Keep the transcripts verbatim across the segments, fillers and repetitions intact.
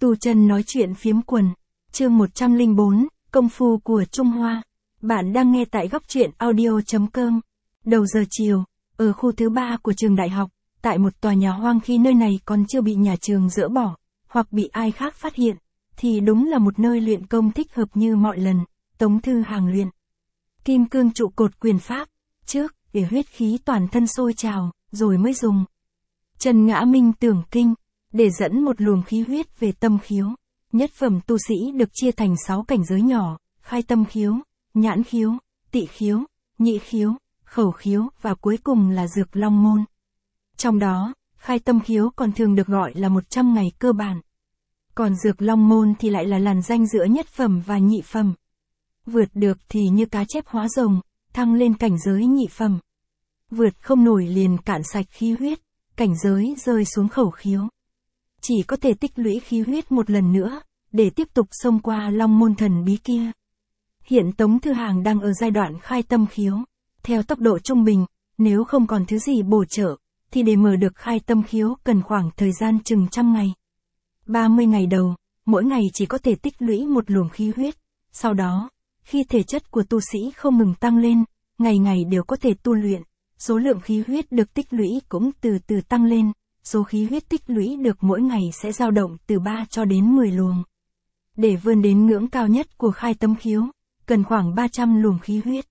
Tu chân nói chuyện phiếm quần. Chương một trăm lẻ bốn, Công phu của Trung Hoa. Bạn đang nghe tại góc truyện audio chấm com. Đầu giờ chiều, ở khu thứ ba của trường đại học, tại một tòa nhà hoang khi nơi này còn chưa bị nhà trường dỡ bỏ, hoặc bị ai khác phát hiện, thì đúng là một nơi luyện công thích hợp như mọi lần. Tống Thư Hàng luyện kim cương trụ cột quyền pháp, trước, để huyết khí toàn thân sôi trào, rồi mới dùng Trần Ngã Minh Tưởng Kinh, để dẫn một luồng khí huyết về tâm khiếu. Nhất phẩm tu sĩ được chia thành sáu cảnh giới nhỏ, khai tâm khiếu, nhãn khiếu, tị khiếu, nhị khiếu, khẩu khiếu và cuối cùng là dược long môn. Trong đó, khai tâm khiếu còn thường được gọi là một trăm ngày cơ bản. Còn dược long môn thì lại là làn ranh giữa nhất phẩm và nhị phẩm. Vượt được thì như cá chép hóa rồng, thăng lên cảnh giới nhị phẩm. Vượt không nổi liền cạn sạch khí huyết, cảnh giới rơi xuống khẩu khiếu. Chỉ có thể tích lũy khí huyết một lần nữa, để tiếp tục xông qua long môn thần bí kia. Hiện Tống Thư Hàng đang ở giai đoạn khai tâm khiếu. Theo tốc độ trung bình, nếu không còn thứ gì bổ trợ, thì để mở được khai tâm khiếu cần khoảng thời gian chừng trăm ngày. ba mươi ngày đầu, mỗi ngày chỉ có thể tích lũy một luồng khí huyết. Sau đó, khi thể chất của tu sĩ không ngừng tăng lên, ngày ngày đều có thể tu luyện, số lượng khí huyết được tích lũy cũng từ từ tăng lên. Số khí huyết tích lũy được mỗi ngày sẽ dao động từ ba cho đến mười luồng. Để vươn đến ngưỡng cao nhất của khai tâm khiếu, cần khoảng ba trăm luồng khí huyết.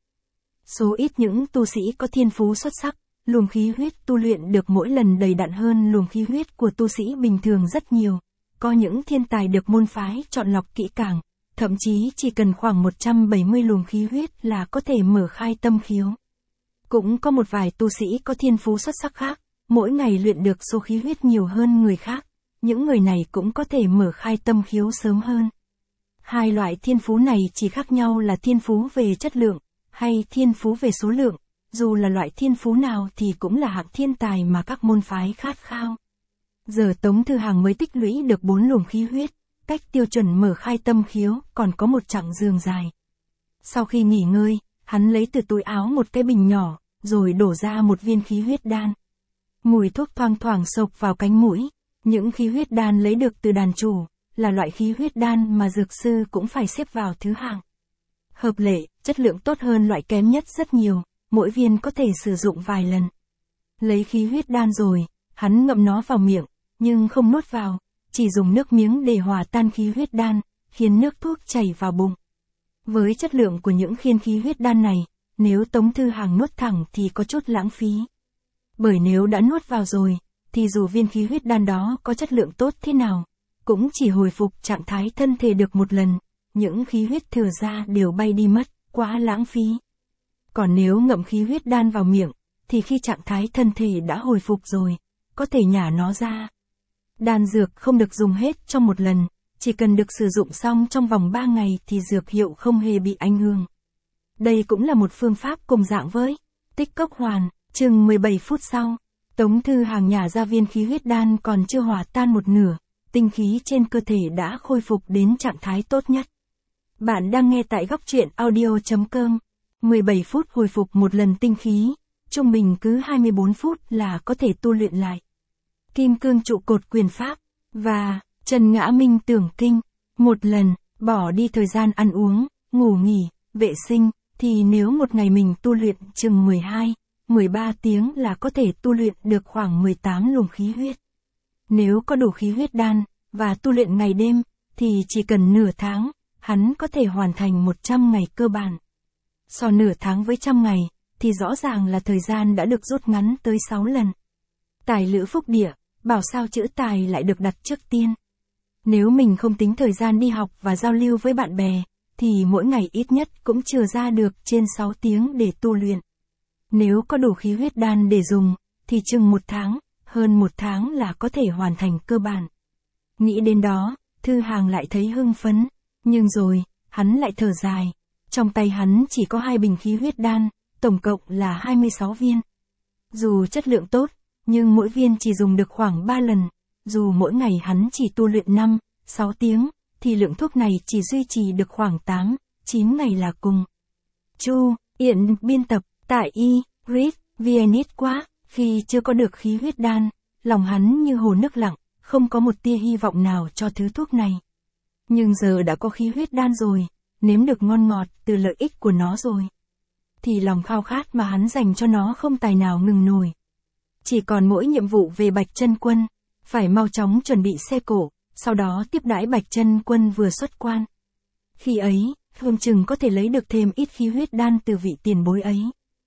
Số ít những tu sĩ có thiên phú xuất sắc, luồng khí huyết tu luyện được mỗi lần đầy đặn hơn luồng khí huyết của tu sĩ bình thường rất nhiều. Có những thiên tài được môn phái chọn lọc kỹ càng, thậm chí chỉ cần khoảng một trăm bảy mươi luồng khí huyết là có thể mở khai tâm khiếu. Cũng có một vài tu sĩ có thiên phú xuất sắc khác, mỗi ngày luyện được số khí huyết nhiều hơn người khác, những người này cũng có thể mở khai tâm khiếu sớm hơn. Hai loại thiên phú này chỉ khác nhau là thiên phú về chất lượng, hay thiên phú về số lượng, dù là loại thiên phú nào thì cũng là hạng thiên tài mà các môn phái khát khao. Giờ Tống Thư Hàng mới tích lũy được bốn luồng khí huyết, cách tiêu chuẩn mở khai tâm khiếu còn có một chặng đường dài. Sau khi nghỉ ngơi, hắn lấy từ túi áo một cái bình nhỏ, rồi đổ ra một viên khí huyết đan. Mùi thuốc thoang thoảng xộc vào cánh mũi, những khí huyết đan lấy được từ đàn chủ, là loại khí huyết đan mà dược sư cũng phải xếp vào thứ hạng. Hợp lệ, chất lượng tốt hơn loại kém nhất rất nhiều, mỗi viên có thể sử dụng vài lần. Lấy khí huyết đan rồi, hắn ngậm nó vào miệng, nhưng không nuốt vào, chỉ dùng nước miếng để hòa tan khí huyết đan, khiến nước thuốc chảy vào bụng. Với chất lượng của những khiên khí huyết đan này, nếu Tống Thư Hàng nuốt thẳng thì có chút lãng phí. Bởi nếu đã nuốt vào rồi, thì dù viên khí huyết đan đó có chất lượng tốt thế nào, cũng chỉ hồi phục trạng thái thân thể được một lần, những khí huyết thừa ra đều bay đi mất, quá lãng phí. Còn nếu ngậm khí huyết đan vào miệng, thì khi trạng thái thân thể đã hồi phục rồi, có thể nhả nó ra. Đan dược không được dùng hết trong một lần, chỉ cần được sử dụng xong trong vòng ba ngày thì dược hiệu không hề bị ảnh hưởng. Đây cũng là một phương pháp cùng dạng với tích cốc hoàn. Chừng mười bảy phút sau, Tống Thư Hàng nhả ra viên khí huyết đan còn chưa hòa tan một nửa, tinh khí trên cơ thể đã khôi phục đến trạng thái tốt nhất. Bạn đang nghe tại góc truyện audio chấm com. mười bảy phút hồi phục một lần tinh khí, trung bình cứ hai mươi bốn phút là có thể tu luyện lại kim cương trụ cột quyền pháp và Trần Ngã Minh Tưởng Kinh. Một lần, bỏ đi thời gian ăn uống, ngủ nghỉ, vệ sinh, thì nếu một ngày mình tu luyện chừng mười hai, mười ba tiếng là có thể tu luyện được khoảng mười tám luồng khí huyết. Nếu có đủ khí huyết đan, và tu luyện ngày đêm, thì chỉ cần nửa tháng, hắn có thể hoàn thành một trăm ngày cơ bản. So nửa tháng với trăm ngày, thì rõ ràng là thời gian đã được rút ngắn tới sáu lần. Tài lữ phúc địa, bảo sao chữ tài lại được đặt trước tiên. Nếu mình không tính thời gian đi học và giao lưu với bạn bè, thì mỗi ngày ít nhất cũng chừa ra được trên sáu tiếng để tu luyện. Nếu có đủ khí huyết đan để dùng, thì chừng một tháng, hơn một tháng là có thể hoàn thành cơ bản. Nghĩ đến đó, Thư Hàng lại thấy hưng phấn, nhưng rồi, hắn lại thở dài. Trong tay hắn chỉ có hai bình khí huyết đan, tổng cộng là hai mươi sáu viên. Dù chất lượng tốt, nhưng mỗi viên chỉ dùng được khoảng ba lần. Dù mỗi ngày hắn chỉ tu luyện năm, sáu tiếng, thì lượng thuốc này chỉ duy trì được khoảng tám, chín ngày là cùng. Chu, Yện biên tập, tại y, read, vê en ít quá, khi chưa có được khí huyết đan, lòng hắn như hồ nước lặng, không có một tia hy vọng nào cho thứ thuốc này. Nhưng giờ đã có khí huyết đan rồi, nếm được ngon ngọt từ lợi ích của nó rồi, thì lòng khao khát mà hắn dành cho nó không tài nào ngừng nổi. Chỉ còn mỗi nhiệm vụ về Bạch Chân Quân, phải mau chóng chuẩn bị xe cổ, sau đó tiếp đãi Bạch Chân Quân vừa xuất quan. Khi ấy, Hương chừng có thể lấy được thêm ít khí huyết đan từ vị tiền bối ấy.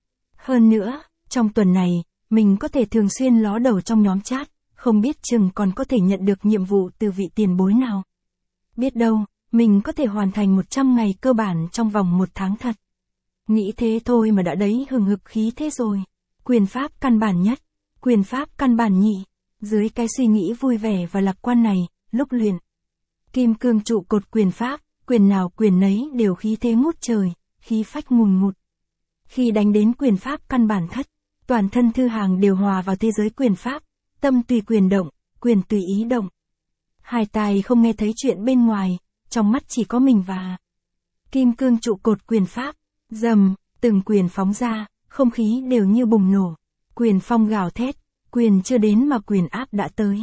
Hơn nữa, trong tuần này, mình có thể thường xuyên ló đầu trong nhóm chat, không biết chừng còn có thể nhận được nhiệm vụ từ vị tiền bối nào. Biết đâu, mình có thể hoàn thành một trăm ngày cơ bản trong vòng một tháng thật. Nghĩ thế thôi mà đã đấy hừng hực khí thế rồi. Quyền pháp căn bản nhất, quyền pháp căn bản nhị. Dưới cái suy nghĩ vui vẻ và lạc quan này, lúc luyện kim cương trụ cột quyền pháp, quyền nào quyền nấy đều khí thế ngút trời, khí phách ngùn ngụt. Khi đánh đến quyền pháp căn bản thất, toàn thân Thư Hàng đều hòa vào thế giới quyền pháp, tâm tùy quyền động, quyền tùy ý động. Hai tai không nghe thấy chuyện bên ngoài, trong mắt chỉ có mình và kim cương trụ cột quyền pháp. Dầm, từng quyền phóng ra, không khí đều như bùng nổ. Quyền phong gào thét, quyền chưa đến mà quyền áp đã tới.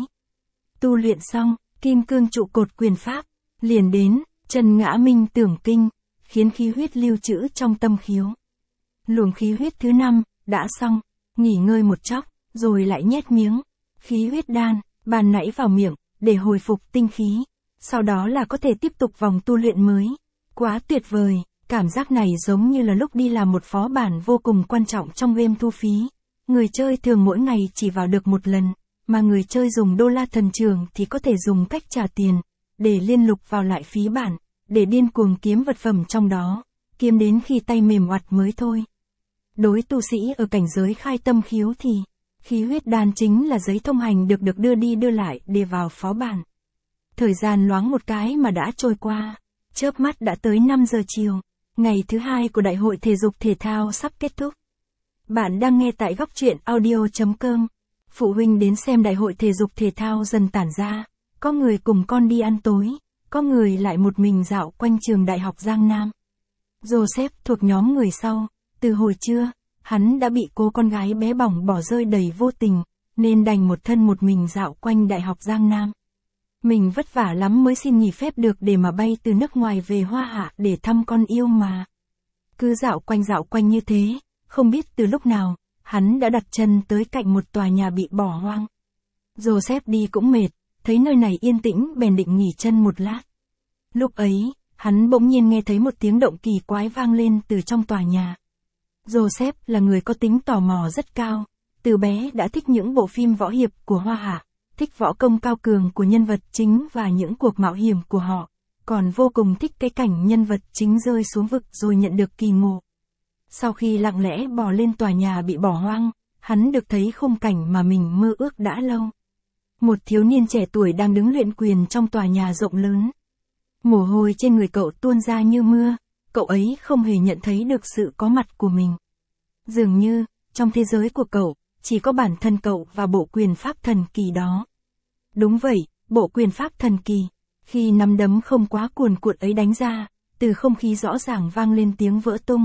Tu luyện xong, kim cương trụ cột quyền pháp, liền đến, chân ngã minh tưởng kinh, khiến khí huyết lưu trữ trong tâm khiếu. Luồng khí huyết thứ năm, đã xong, nghỉ ngơi một chốc, rồi lại nhét miếng khí huyết đan, ban nãy vào miệng, để hồi phục tinh khí. Sau đó là có thể tiếp tục vòng tu luyện mới. Quá tuyệt vời, cảm giác này giống như là lúc đi làm một phó bản vô cùng quan trọng trong game thu phí. Người chơi thường mỗi ngày chỉ vào được một lần, mà người chơi dùng đô la thần trường thì có thể dùng cách trả tiền, để liên lục vào lại phí bản, để điên cuồng kiếm vật phẩm trong đó, kiếm đến khi tay mềm oặt mới thôi. Đối tu sĩ ở cảnh giới khai tâm khiếu thì, khí huyết đan chính là giấy thông hành được được đưa đi đưa lại để vào phó bản. Thời gian loáng một cái mà đã trôi qua, chớp mắt đã tới năm giờ chiều, ngày thứ hai của đại hội thể dục thể thao sắp kết thúc. Bạn đang nghe tại góc truyện audio chấm com. Phụ huynh đến xem đại hội thể dục thể thao dần tản ra, có người cùng con đi ăn tối, có người lại một mình dạo quanh trường đại học Giang Nam. Joseph thuộc nhóm người sau, từ hồi trưa, hắn đã bị cô con gái bé bỏng bỏ rơi đầy vô tình, nên đành một thân một mình dạo quanh đại học Giang Nam. Mình vất vả lắm mới xin nghỉ phép được để mà bay từ nước ngoài về Hoa Hạ để thăm con yêu mà. Cứ dạo quanh dạo quanh như thế, không biết từ lúc nào, hắn đã đặt chân tới cạnh một tòa nhà bị bỏ hoang. Joseph đi cũng mệt, thấy nơi này yên tĩnh bèn định nghỉ chân một lát. Lúc ấy, hắn bỗng nhiên nghe thấy một tiếng động kỳ quái vang lên từ trong tòa nhà. Joseph là người có tính tò mò rất cao, từ bé đã thích những bộ phim võ hiệp của Hoa Hạ, thích võ công cao cường của nhân vật chính và những cuộc mạo hiểm của họ, còn vô cùng thích cái cảnh nhân vật chính rơi xuống vực rồi nhận được kỳ ngộ. Sau khi lặng lẽ bò lên tòa nhà bị bỏ hoang, hắn được thấy khung cảnh mà mình mơ ước đã lâu. Một thiếu niên trẻ tuổi đang đứng luyện quyền trong tòa nhà rộng lớn. Mồ hôi trên người cậu tuôn ra như mưa, cậu ấy không hề nhận thấy được sự có mặt của mình. Dường như, trong thế giới của cậu, chỉ có bản thân cậu và bộ quyền pháp thần kỳ đó. Đúng vậy, bộ quyền pháp thần kỳ. Khi nắm đấm không quá cuồn cuộn ấy đánh ra, từ không khí rõ ràng vang lên tiếng vỡ tung.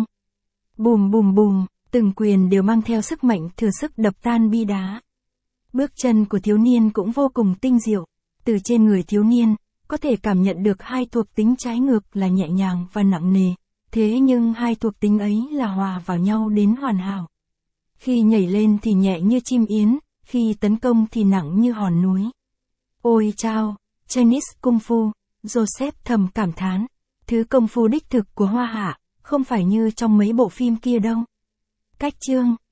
Bùm bùm bùm, từng quyền đều mang theo sức mạnh thừa sức đập tan bi đá. Bước chân của thiếu niên cũng vô cùng tinh diệu. Từ trên người thiếu niên, có thể cảm nhận được hai thuộc tính trái ngược là nhẹ nhàng và nặng nề. Thế nhưng hai thuộc tính ấy là hòa vào nhau đến hoàn hảo. Khi nhảy lên thì nhẹ như chim yến, khi tấn công thì nặng như hòn núi. Ôi chao, Chinese Kung Fu, Joseph thầm cảm thán. Thứ công phu đích thực của Hoa Hạ, không phải như trong mấy bộ phim kia đâu. Cách chương